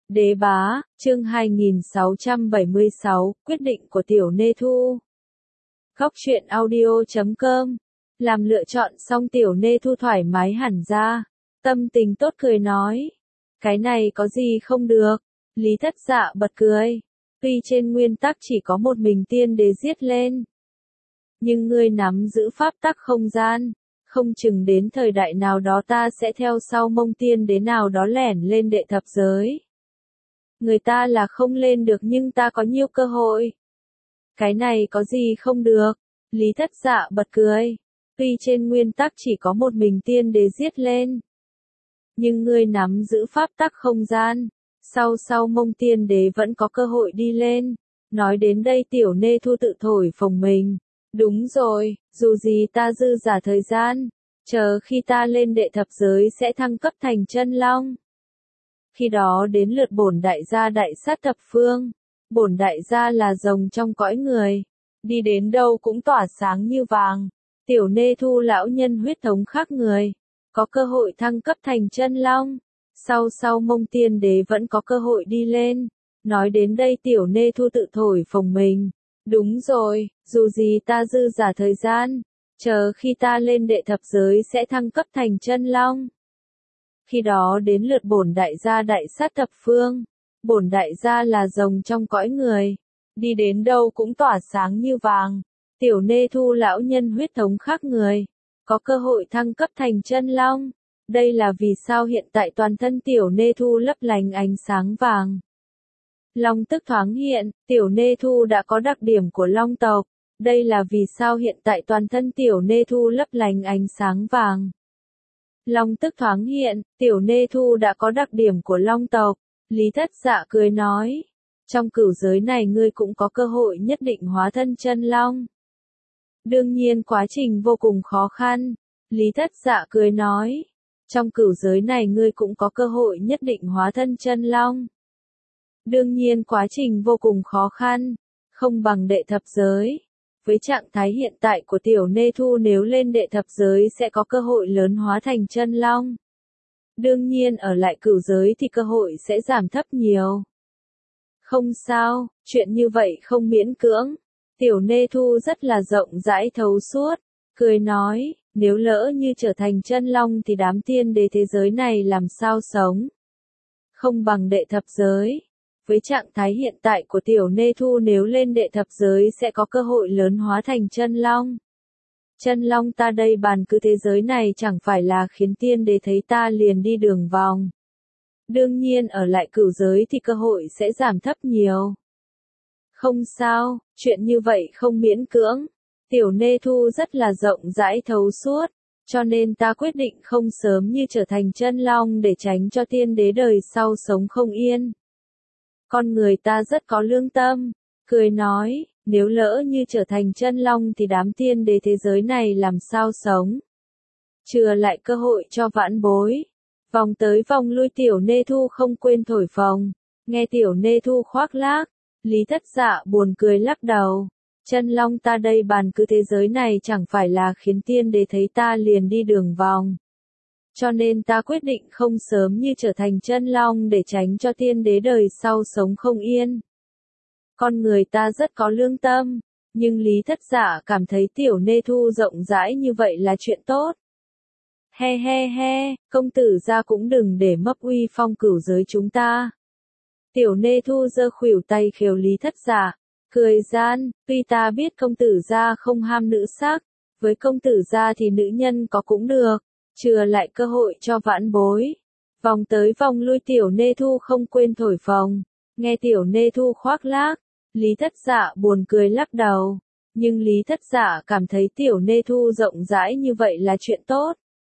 Đế bá, chương 2676, quyết định của Tiểu Nê Thu. Góc truyện audio.com. Làm lựa chọn xong Tiểu Nê Thu thoải mái hẳn ra. Tâm tình tốt cười nói. Cái này có gì không được. Lý Thất Dạ bật cười. Tuy trên nguyên tắc chỉ có một mình tiên đế giết lên. Nhưng ngươi nắm giữ pháp tắc không gian. Không chừng đến thời đại nào đó ta sẽ theo sau mông tiên đế nào đó lẻn lên đệ thập giới. Người ta là không lên được nhưng ta có nhiều cơ hội. Cái này có gì không được. Lý Thất Dạ bật cười. Tuy trên nguyên tắc chỉ có một mình tiên đế giết lên. Nhưng ngươi nắm giữ pháp tắc không gian. Sau mông tiên đế vẫn có cơ hội đi lên. Nói đến đây Tiểu Nê Thu tự thổi phồng mình. Đúng rồi, dù gì ta dư giả thời gian. Chờ khi ta lên đệ thập giới sẽ thăng cấp thành chân long. Khi đó đến lượt bổn đại gia đại sát thập phương. Bổn đại gia là rồng trong cõi người. Đi đến đâu cũng tỏa sáng như vàng. Tiểu Nê Thu lão nhân huyết thống khác người. Có cơ hội thăng cấp thành chân long. Sau mông tiên đế vẫn có cơ hội đi lên. Nói đến đây Tiểu Nê Thu tự thổi phồng mình. Đúng rồi, dù gì ta dư giả thời gian. Chờ khi ta lên đệ thập giới sẽ thăng cấp thành chân long. Khi đó đến lượt bổn đại gia đại sát thập phương. Bổn đại gia là rồng trong cõi người. Đi đến đâu cũng tỏa sáng như vàng. Tiểu Nê Thu lão nhân huyết thống khác người. Có cơ hội thăng cấp thành chân long. Đây là vì sao hiện tại toàn thân Tiểu Nê Thu lấp lánh ánh sáng vàng. Long tức thoáng hiện, Tiểu Nê Thu đã có đặc điểm của long tộc. Đây là vì sao hiện tại toàn thân Tiểu Nê Thu lấp lánh ánh sáng vàng. Long tức thoáng hiện, Tiểu Nê Thu đã có đặc điểm của long tộc. Lý Thất Dạ cười nói. Trong cửu giới này ngươi cũng có cơ hội nhất định hóa thân chân long. Đương nhiên quá trình vô cùng khó khăn. Lý Thất Dạ cười nói. Trong cửu giới này ngươi cũng có cơ hội nhất định hóa thân chân long. Đương nhiên quá trình vô cùng khó khăn. Không bằng đệ thập giới. Với trạng thái hiện tại của Tiểu Nê Thu nếu lên đệ thập giới sẽ có cơ hội lớn hóa thành chân long. Đương nhiên ở lại cửu giới thì cơ hội sẽ giảm thấp nhiều. Không sao, chuyện như vậy không miễn cưỡng. Tiểu Nê Thu rất là rộng rãi thấu suốt. Cười nói, nếu lỡ như trở thành chân long thì đám tiên đế thế giới này làm sao sống. Không bằng đệ thập giới. Với trạng thái hiện tại của Tiểu Nê Thu nếu lên đệ thập giới sẽ có cơ hội lớn hóa thành chân long. Chân long ta đây bàn cứ thế giới này chẳng phải là khiến tiên đế thấy ta liền đi đường vòng. Đương nhiên ở lại cửu giới thì cơ hội sẽ giảm thấp nhiều. Không sao, chuyện như vậy không miễn cưỡng. Tiểu Nê Thu rất là rộng rãi thấu suốt, cho nên ta quyết định không sớm như trở thành chân long để tránh cho tiên đế đời sau sống không yên. Con người ta rất có lương tâm, cười nói, nếu lỡ như trở thành chân long thì đám tiên đế thế giới này làm sao sống. Chừa lại cơ hội cho vãn bối. Vòng tới vòng lui Tiểu Nê Thu không quên thổi phồng. Nghe Tiểu Nê Thu khoác lác, Lý Thất Dạ buồn cười lắc đầu. Chân long ta đây bàn cứ thế giới này chẳng phải là khiến tiên đế thấy ta liền đi đường vòng. Cho nên ta quyết định không sớm như trở thành chân long để tránh cho tiên đế đời sau sống không yên. Con người ta rất có lương tâm, nhưng Lý Thất Dạ cảm thấy Tiểu Nê Thu rộng rãi như vậy là chuyện tốt. He, công tử gia cũng đừng để mất uy phong cửu giới chúng ta. Tiểu Nê Thu giơ khuỷu tay khều Lý Thất Dạ, cười gian, tuy ta biết công tử gia không ham nữ sắc, với công tử gia thì nữ nhân có cũng được, chừa lại cơ hội cho vãn bối. Vòng tới vòng lui Tiểu Nê Thu không quên thổi phồng, nghe Tiểu Nê Thu khoác lác, Lý Thất Dạ buồn cười lắc đầu, nhưng Lý Thất Dạ cảm thấy Tiểu Nê Thu rộng rãi như vậy là chuyện tốt.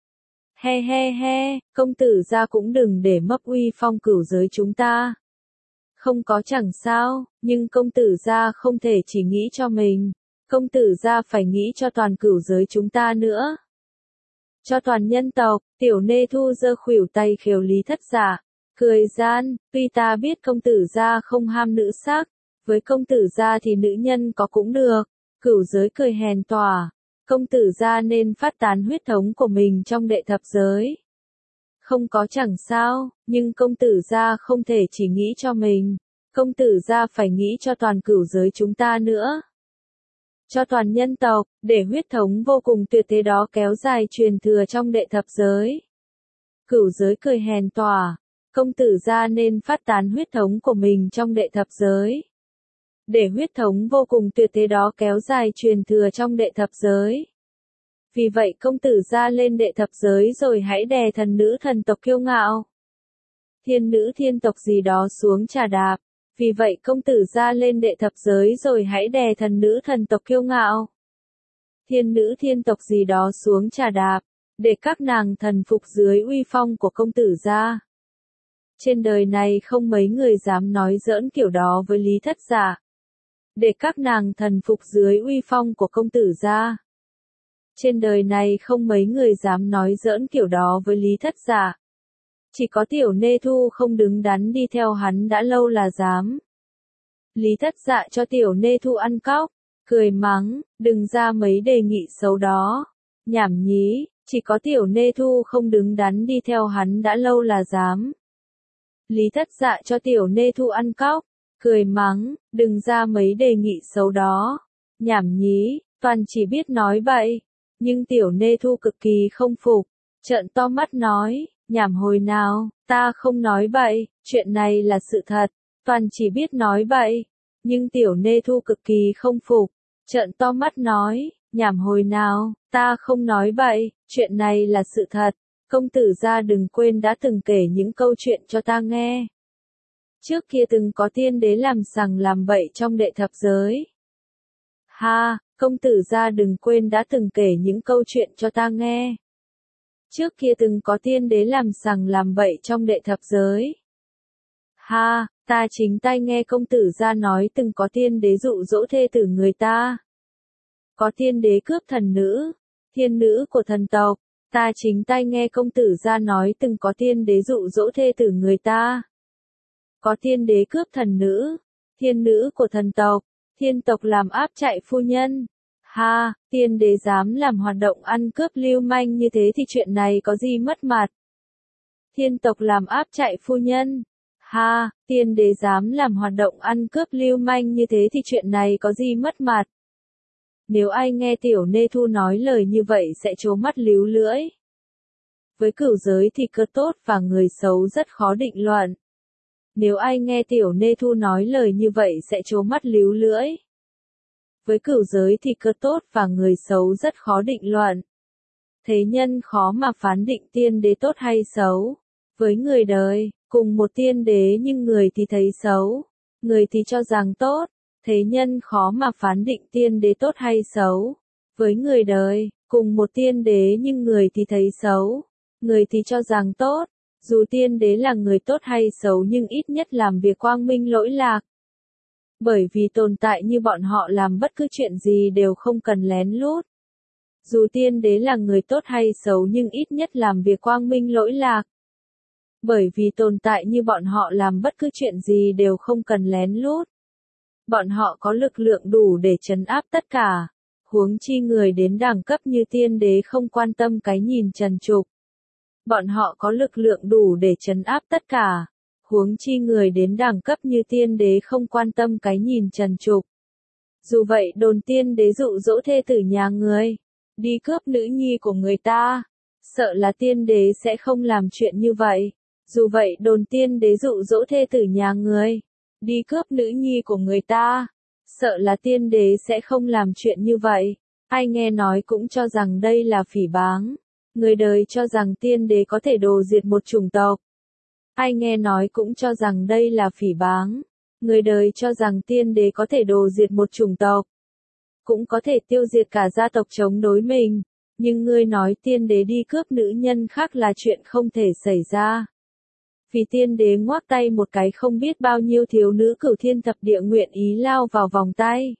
He, công tử gia cũng đừng để mất uy phong cửu giới chúng ta. Không có chẳng sao, nhưng công tử gia không thể chỉ nghĩ cho mình, công tử gia phải nghĩ cho toàn cửu giới chúng ta nữa. Cho toàn nhân tộc, Tiểu Nê Thu giơ khuỷu tay khều Lý Thất Dạ, cười gian, tuy ta biết công tử gia không ham nữ sắc, với công tử gia thì nữ nhân có cũng được, cửu giới cười hèn tỏa, công tử gia nên phát tán huyết thống của mình trong đệ thập giới. Không có chẳng sao, nhưng công tử gia không thể chỉ nghĩ cho mình. Công tử gia phải nghĩ cho toàn cửu giới chúng ta nữa. Cho toàn nhân tộc, để huyết thống vô cùng tuyệt thế đó kéo dài truyền thừa trong đệ thập giới. Cửu giới cười hèn tỏa. Công tử gia nên phát tán huyết thống của mình trong đệ thập giới. Để huyết thống vô cùng tuyệt thế đó kéo dài truyền thừa trong đệ thập giới. Vì vậy công tử gia lên đệ thập giới rồi hãy đè thần nữ thần tộc kiêu ngạo. Thiên nữ thiên tộc gì đó xuống trà đạp. Vì vậy công tử gia lên đệ thập giới rồi hãy đè thần nữ thần tộc kiêu ngạo. Thiên nữ thiên tộc gì đó xuống trà đạp. Để các nàng thần phục dưới uy phong của công tử gia. Trên đời này không mấy người dám nói giỡn kiểu đó với Lý Thất Dạ. Để các nàng thần phục dưới uy phong của công tử gia. Trên đời này không mấy người dám nói giỡn kiểu đó với Lý Thất Dạ. Chỉ có Tiểu Nê Thu không đứng đắn đi theo hắn đã lâu là dám. Lý Thất Dạ cho Tiểu Nê Thu ăn cóc, cười mắng, đừng ra mấy đề nghị xấu đó. Nhảm nhí, chỉ có Tiểu Nê Thu không đứng đắn đi theo hắn đã lâu là dám. Lý Thất Dạ cho Tiểu Nê Thu ăn cóc, cười mắng, đừng ra mấy đề nghị xấu đó. Nhảm nhí, toàn chỉ biết nói bậy. Nhưng Tiểu Nê Thu cực kỳ không phục, trợn to mắt nói, nhảm hồi nào, ta không nói bậy, chuyện này là sự thật, toàn chỉ biết nói bậy. Nhưng Tiểu Nê Thu cực kỳ không phục, trợn to mắt nói, nhảm hồi nào, ta không nói bậy, chuyện này là sự thật. Công tử gia đừng quên đã từng kể những câu chuyện cho ta nghe. Trước kia từng có tiên đế làm sằng làm bậy trong đệ thập giới. Ha, công tử gia đừng quên đã từng kể những câu chuyện cho ta nghe. Trước kia từng có tiên đế làm sằng làm bậy trong đệ thập giới. Ha, ta chính tai nghe công tử gia nói từng có tiên đế dụ dỗ thê tử người ta. Có tiên đế cướp thần nữ, thiên nữ của thần tộc. Ta chính tai nghe công tử gia nói từng có tiên đế dụ dỗ thê tử người ta. Có tiên đế cướp thần nữ, thiên nữ của thần tộc, thiên tộc làm áp chạy phu nhân. Ha, tiên đế dám làm hoạt động ăn cướp lưu manh như thế thì chuyện này có gì mất mặt. Thiên tộc làm áp chạy phu nhân. Ha, tiên đế dám làm hoạt động ăn cướp lưu manh như thế thì chuyện này có gì mất mặt. Nếu ai nghe Tiểu Nê Thu nói lời như vậy sẽ trố mắt líu lưỡi. Với cửu giới thì cơ tốt và người xấu rất khó định luận. Nếu ai nghe Tiểu Nê Thu nói lời như vậy sẽ trố mắt líu lưỡi. Với cửu giới thì cơ tốt và người xấu rất khó định luận. Thế nhân khó mà phán định tiên đế tốt hay xấu. Với người đời, cùng một tiên đế nhưng người thì thấy xấu, người thì cho rằng tốt. Thế nhân khó mà phán định tiên đế tốt hay xấu. Với người đời, cùng một tiên đế nhưng người thì thấy xấu, người thì cho rằng tốt. Dù tiên đế là người tốt hay xấu nhưng ít nhất làm việc quang minh lỗi lạc. Bởi vì tồn tại như bọn họ làm bất cứ chuyện gì đều không cần lén lút. Dù tiên đế là người tốt hay xấu nhưng ít nhất làm việc quang minh lỗi lạc. Bởi vì tồn tại như bọn họ làm bất cứ chuyện gì đều không cần lén lút. Bọn họ có lực lượng đủ để trấn áp tất cả. Huống chi người đến đẳng cấp như tiên đế không quan tâm cái nhìn trần trục. Bọn họ có lực lượng đủ để trấn áp tất cả. Huống chi người đến đẳng cấp như tiên đế không quan tâm cái nhìn trần trục. Dù vậy đồn tiên đế dụ dỗ thê tử nhà người, đi cướp nữ nhi của người ta. Sợ là tiên đế sẽ không làm chuyện như vậy. Dù vậy đồn tiên đế dụ dỗ thê tử nhà người, đi cướp nữ nhi của người ta. Sợ là tiên đế sẽ không làm chuyện như vậy. Ai nghe nói cũng cho rằng đây là phỉ báng. Người đời cho rằng tiên đế có thể đồ diệt một chủng tộc. Ai nghe nói cũng cho rằng đây là phỉ báng. Người đời cho rằng tiên đế có thể đồ diệt một chủng tộc. Cũng có thể tiêu diệt cả gia tộc chống đối mình. Nhưng ngươi nói tiên đế đi cướp nữ nhân khác là chuyện không thể xảy ra. Vì tiên đế ngoác tay một cái không biết bao nhiêu thiếu nữ cửu thiên thập địa nguyện ý lao vào vòng tay.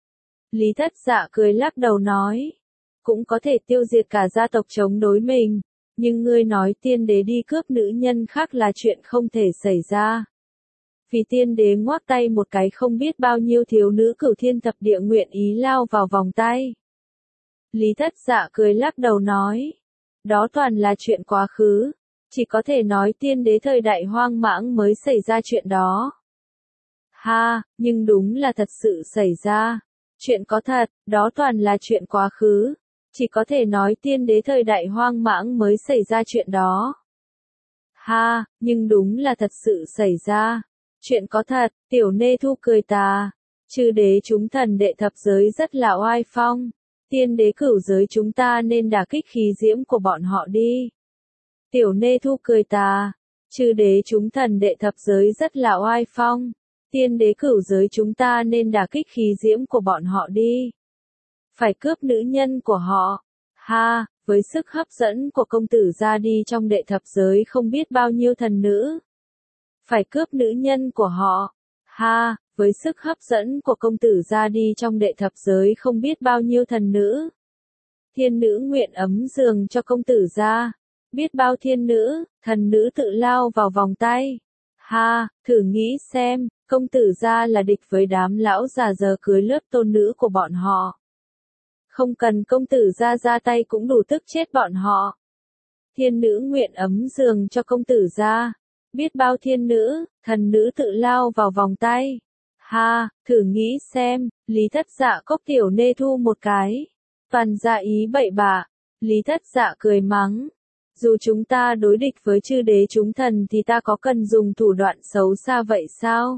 Lý Thất Dạ cười lắc đầu nói. Cũng có thể tiêu diệt cả gia tộc chống đối mình. Nhưng ngươi nói tiên đế đi cướp nữ nhân khác là chuyện không thể xảy ra. Vì tiên đế ngoác tay một cái không biết bao nhiêu thiếu nữ cửu thiên thập địa nguyện ý lao vào vòng tay. Lý Thất Dạ cười lắc đầu nói. Đó toàn là chuyện quá khứ. Chỉ có thể nói tiên đế thời đại hoang mãng mới xảy ra chuyện đó. Ha, nhưng đúng là thật sự xảy ra. Chuyện có thật, đó toàn là chuyện quá khứ. Chỉ có thể nói tiên đế thời đại hoang mãng mới xảy ra chuyện đó. Ha, nhưng đúng là thật sự xảy ra. Chuyện có thật, Tiểu Nê Thu cười tà. Chư đế chúng thần đệ thập giới rất là oai phong. Tiên đế cửu giới chúng ta nên đả kích khí diễm của bọn họ đi. Tiểu Nê Thu cười tà. Chư đế chúng thần đệ thập giới rất là oai phong. Tiên đế cửu giới chúng ta nên đả kích khí diễm của bọn họ đi. Phải cướp nữ nhân của họ. Ha, với sức hấp dẫn của công tử ra đi trong đệ thập giới không biết bao nhiêu thần nữ. Phải cướp nữ nhân của họ. Ha, với sức hấp dẫn của công tử ra đi trong đệ thập giới không biết bao nhiêu thần nữ. Thiên nữ nguyện ấm giường cho công tử ra. Biết bao thiên nữ, thần nữ tự lao vào vòng tay. Ha, thử nghĩ xem, công tử ra là địch với đám lão già giờ cưới lớp tôn nữ của bọn họ. Không cần công tử ra tay cũng đủ tức chết bọn họ. Thiên nữ nguyện ấm giường cho công tử ra. Biết bao thiên nữ, thần nữ tự lao vào vòng tay. Ha, thử nghĩ xem, Lý Thất Dạ cốc Tiểu Nê Thu một cái. Toàn ra ý bậy bạ. Lý Thất Dạ cười mắng. Dù chúng ta đối địch với chư đế chúng thần thì ta có cần dùng thủ đoạn xấu xa vậy sao?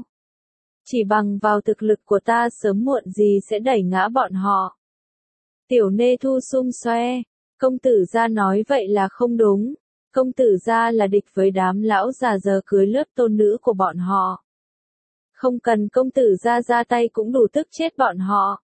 Chỉ bằng vào thực lực của ta sớm muộn gì sẽ đẩy ngã bọn họ. Tiểu Nê Thu xum xoe. Công tử gia nói vậy là không đúng. Công tử gia là địch với đám lão già giờ cưới lớp tôn nữ của bọn họ. Không cần công tử gia ra tay cũng đủ tức chết bọn họ.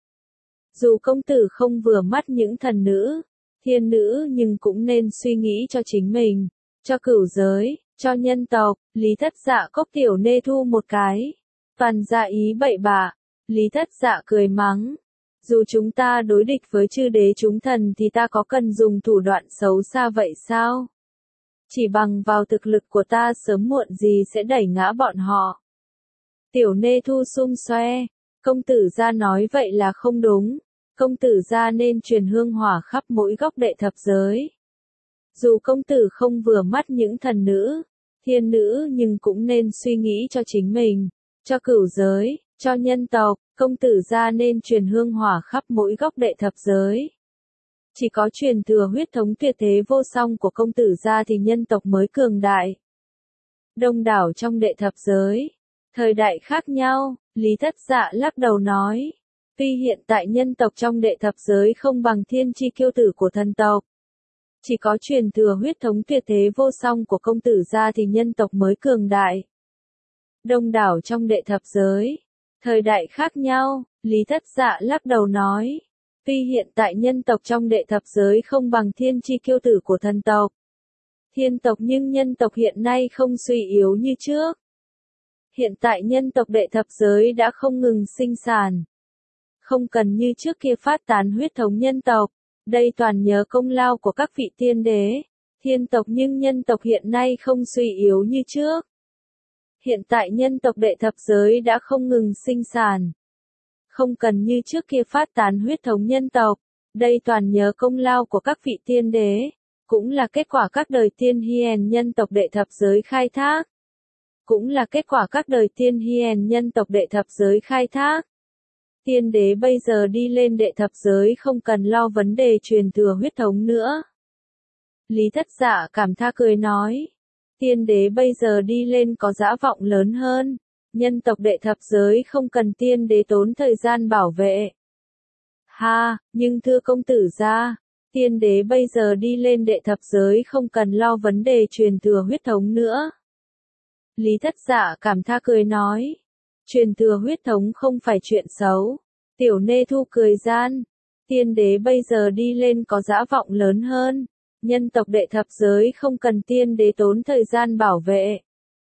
Dù công tử không vừa mắt những thần nữ, thiên nữ nhưng cũng nên suy nghĩ cho chính mình, cho cửu giới, cho nhân tộc. Lý Thất Dạ cốc Tiểu Nê Thu một cái. Toàn ra ý bậy bạ. Lý Thất Dạ cười mắng. Dù chúng ta đối địch với chư đế chúng thần thì ta có cần dùng thủ đoạn xấu xa vậy sao? Chỉ bằng vào thực lực của ta sớm muộn gì sẽ đẩy ngã bọn họ. Tiểu Nê Thu xum xoe. Công tử gia nói vậy là không đúng. Công tử gia nên truyền hương hỏa khắp mỗi góc đệ thập giới. Dù công tử không vừa mắt những thần nữ, thiên nữ nhưng cũng nên suy nghĩ cho chính mình, cho cửu giới, cho nhân tộc. Công tử gia nên truyền hương hỏa khắp mỗi góc đệ thập giới. Chỉ có truyền thừa huyết thống tuyệt thế vô song của công tử gia thì nhân tộc mới cường đại. Đông đảo trong đệ thập giới, thời đại khác nhau, Lý Thất Dạ lắc đầu nói. Tuy hiện tại nhân tộc trong đệ thập giới không bằng thiên chi kiêu tử của thần tộc. Chỉ có truyền thừa huyết thống tuyệt thế vô song của công tử gia thì nhân tộc mới cường đại. Đông đảo trong đệ thập giới, thời đại khác nhau, Lý Thất Dạ lắc đầu nói. Tuy hiện tại nhân tộc trong đệ thập giới không bằng thiên chi kiêu tử của thần tộc. Thiên tộc nhưng nhân tộc hiện nay không suy yếu như trước. Hiện tại nhân tộc đệ thập giới đã không ngừng sinh sản. Không cần như trước kia phát tán huyết thống nhân tộc. Đây toàn nhờ công lao của các vị tiên đế. Thiên tộc nhưng nhân tộc hiện nay không suy yếu như trước. Hiện tại nhân tộc đệ thập giới đã không ngừng sinh sản. Không cần như trước kia phát tán huyết thống nhân tộc. Đây toàn nhờ công lao của các vị tiên đế. Cũng là kết quả các đời tiên hiền nhân tộc đệ thập giới khai thác. Cũng là kết quả các đời tiên hiền nhân tộc đệ thập giới khai thác. Tiên đế bây giờ đi lên đệ thập giới không cần lo vấn đề truyền thừa huyết thống nữa. Lý Thất Dạ cảm tha cười nói. Tiên đế bây giờ đi lên có dã vọng lớn hơn. Nhân tộc đệ thập giới không cần tiên đế tốn thời gian bảo vệ. Ha, nhưng thưa công tử gia, tiên đế bây giờ đi lên đệ thập giới không cần lo vấn đề truyền thừa huyết thống nữa. Lý Thất Dạ cảm tha cười nói. Truyền thừa huyết thống không phải chuyện xấu. Tiểu Nê Thu cười gian. Tiên đế bây giờ đi lên có dã vọng lớn hơn. Nhân tộc đệ thập giới không cần tiên đế tốn thời gian bảo vệ.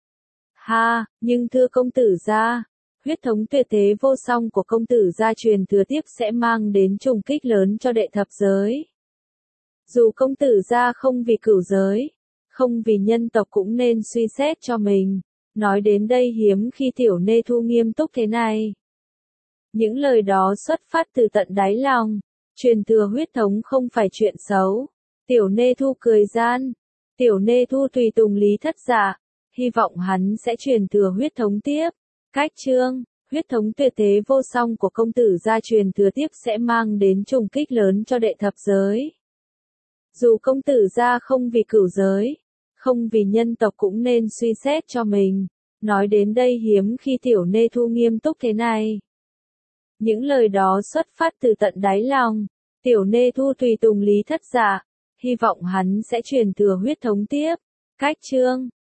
Ha, nhưng thưa công tử gia, huyết thống tuyệt thế vô song của công tử gia truyền thừa tiếp sẽ mang đến trùng kích lớn cho đệ thập giới. Dù công tử gia không vì cửu giới, không vì nhân tộc cũng nên suy xét cho mình. Nói đến đây hiếm khi Tiểu Nê Thu nghiêm túc thế này. Những lời đó xuất phát từ tận đáy lòng. Truyền thừa huyết thống không phải chuyện xấu. Tiểu Nê Thu cười gian. Tiểu Nê Thu tùy tùng Lý Thất Dạ, hy vọng hắn sẽ truyền thừa huyết thống tiếp. Cách chương, huyết thống tuyệt thế vô song của công tử gia truyền thừa tiếp sẽ mang đến trùng kích lớn cho đệ thập giới. Dù công tử gia không vì cửu giới, không vì nhân tộc cũng nên suy xét cho mình. Nói đến đây hiếm khi Tiểu Nê Thu nghiêm túc thế này. Những lời đó xuất phát từ tận đáy lòng. Tiểu Nê Thu tùy tùng Lý Thất Dạ, hy vọng hắn sẽ truyền thừa huyết thống tiếp. Cách chương,